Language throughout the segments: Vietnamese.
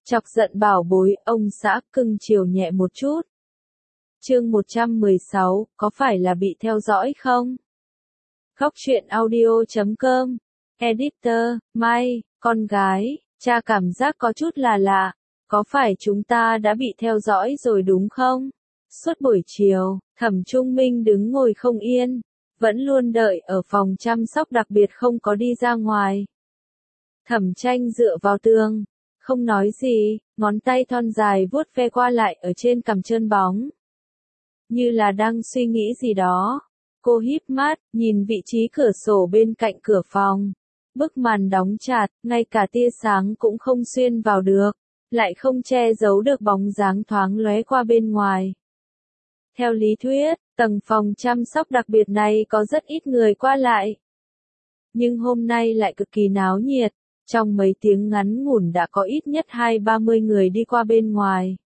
Chọc giận bảo bối, ông xã cưng chiều nhẹ một chút. Chương 116, có phải là bị theo dõi không? Góc truyện audio.com. Editor, Mai, con gái, cha cảm giác có chút là lạ. Có phải chúng ta đã bị theo dõi rồi đúng không? Suốt buổi chiều, Thẩm Trung Minh đứng ngồi không yên, vẫn luôn đợi ở phòng chăm sóc đặc biệt không có đi ra ngoài. Thẩm Tranh dựa vào tường, không nói gì, ngón tay thon dài vuốt ve qua lại ở trên cằm trơn bóng. Như là đang suy nghĩ gì đó. Cô híp mắt, nhìn vị trí cửa sổ bên cạnh cửa phòng. Bức màn đóng chặt, ngay cả tia sáng cũng không xuyên vào được, lại không che giấu được bóng dáng thoáng lóe qua bên ngoài. Theo lý thuyết, tầng phòng chăm sóc đặc biệt này có rất ít người qua lại. Nhưng hôm nay lại cực kỳ náo nhiệt, trong mấy tiếng ngắn ngủn đã có ít nhất 20-30 người đi qua bên ngoài.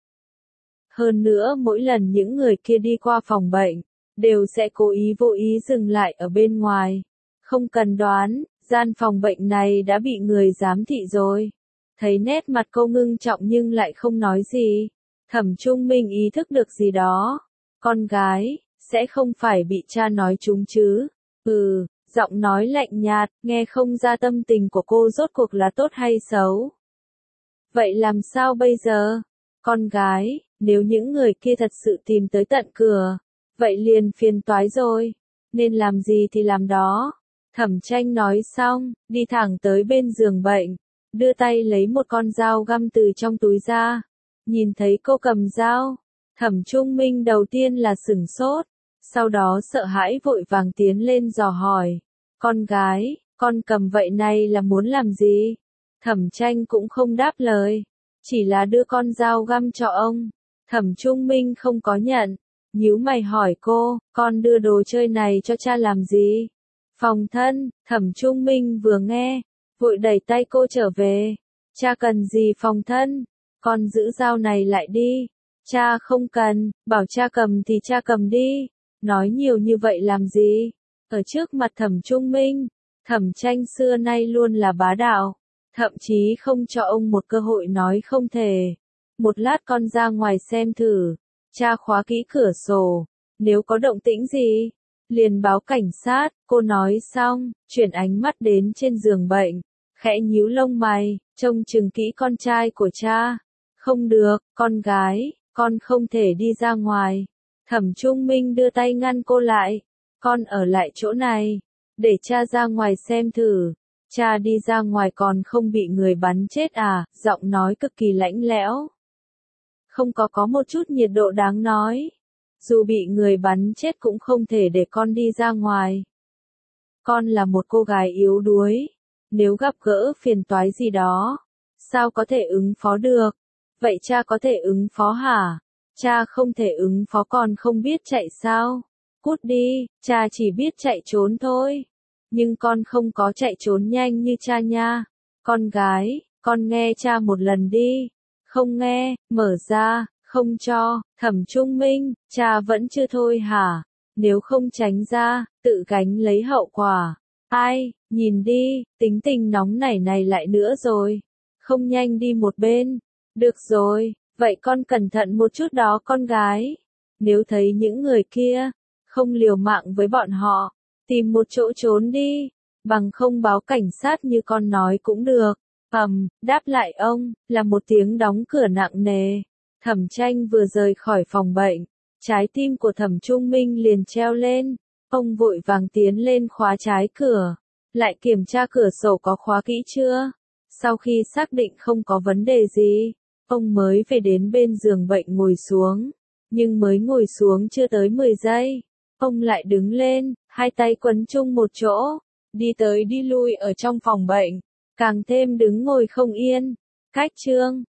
Hơn nữa mỗi lần những người kia đi qua phòng bệnh, đều sẽ cố ý vô ý dừng lại ở bên ngoài. Không cần đoán, gian phòng bệnh này đã bị người giám thị rồi. Thấy nét mặt cô ngưng trọng nhưng lại không nói gì. Thẩm Trung Minh ý thức được gì đó. Con gái, sẽ không phải bị cha nói trúng chứ. Giọng nói lạnh nhạt, nghe không ra tâm tình của cô rốt cuộc là tốt hay xấu. Vậy làm sao bây giờ? Con gái, nếu những người kia thật sự tìm tới tận cửa, vậy liền phiền toái rồi. Nên làm gì thì làm đó. Thẩm Tranh nói xong, đi thẳng tới bên giường bệnh, đưa tay lấy một con dao găm từ trong túi ra. Nhìn thấy cô cầm dao, Thẩm Trung Minh đầu tiên là sửng sốt, sau đó sợ hãi vội vàng tiến lên dò hỏi. Con gái, con cầm vậy này là muốn làm gì? Thẩm Tranh cũng không đáp lời, chỉ là đưa con dao găm cho ông. Thẩm Trung Minh không có nhận, nhíu mày hỏi cô, con đưa đồ chơi này cho cha làm gì? Phòng thân. Thẩm Trung Minh vừa nghe, vội đẩy tay cô trở về. Cha cần gì phòng thân? Con giữ dao này lại đi. Cha không cần, bảo cha cầm thì cha cầm đi. Nói nhiều như vậy làm gì? Ở trước mặt Thẩm Trung Minh, Thẩm Tranh xưa nay luôn là bá đạo, thậm chí không cho ông một cơ hội nói không thể. Một lát con ra ngoài xem thử. Cha khóa kỹ cửa sổ, nếu có động tĩnh gì, liền báo cảnh sát. Cô nói xong, chuyển ánh mắt đến trên giường bệnh, khẽ nhíu lông mày, trông chừng kỹ con trai của cha. Không được, con gái, con không thể đi ra ngoài. Thẩm Trung Minh đưa tay ngăn cô lại. Con ở lại chỗ này, để cha ra ngoài xem thử. Cha đi ra ngoài còn không bị người bắn chết à? Giọng nói cực kỳ lạnh lẽo. Không có một chút nhiệt độ đáng nói. Dù bị người bắn chết cũng không thể để con đi ra ngoài. Con là một cô gái yếu đuối. Nếu gặp gỡ phiền toái gì đó, sao có thể ứng phó được? Vậy cha có thể ứng phó hả? Cha không thể ứng phó còn không biết chạy sao? Cút đi, cha chỉ biết chạy trốn thôi. Nhưng con không có chạy trốn nhanh như cha nha. Con gái, con nghe cha một lần đi. Không nghe, mở ra, không cho. Thẩm Trung Minh, cha vẫn chưa thôi hả? Nếu không tránh ra, tự gánh lấy hậu quả. Ai, nhìn đi, tính tình nóng nảy này lại nữa rồi. Không nhanh đi một bên. Được rồi, vậy con cẩn thận một chút đó con gái. Nếu thấy những người kia, không liều mạng với bọn họ, tìm một chỗ trốn đi, bằng không báo cảnh sát như con nói cũng được. Đáp lại ông, là một tiếng đóng cửa nặng nề. Thẩm Tranh vừa rời khỏi phòng bệnh, trái tim của Thẩm Trung Minh liền treo lên. Ông vội vàng tiến lên khóa trái cửa, lại kiểm tra cửa sổ có khóa kỹ chưa. Sau khi xác định không có vấn đề gì, ông mới về đến bên giường bệnh ngồi xuống. Nhưng mới ngồi xuống chưa tới 10 giây, ông lại đứng lên, hai tay quấn chung một chỗ, đi tới đi lui ở trong phòng bệnh, càng thêm đứng ngồi không yên. Cách chương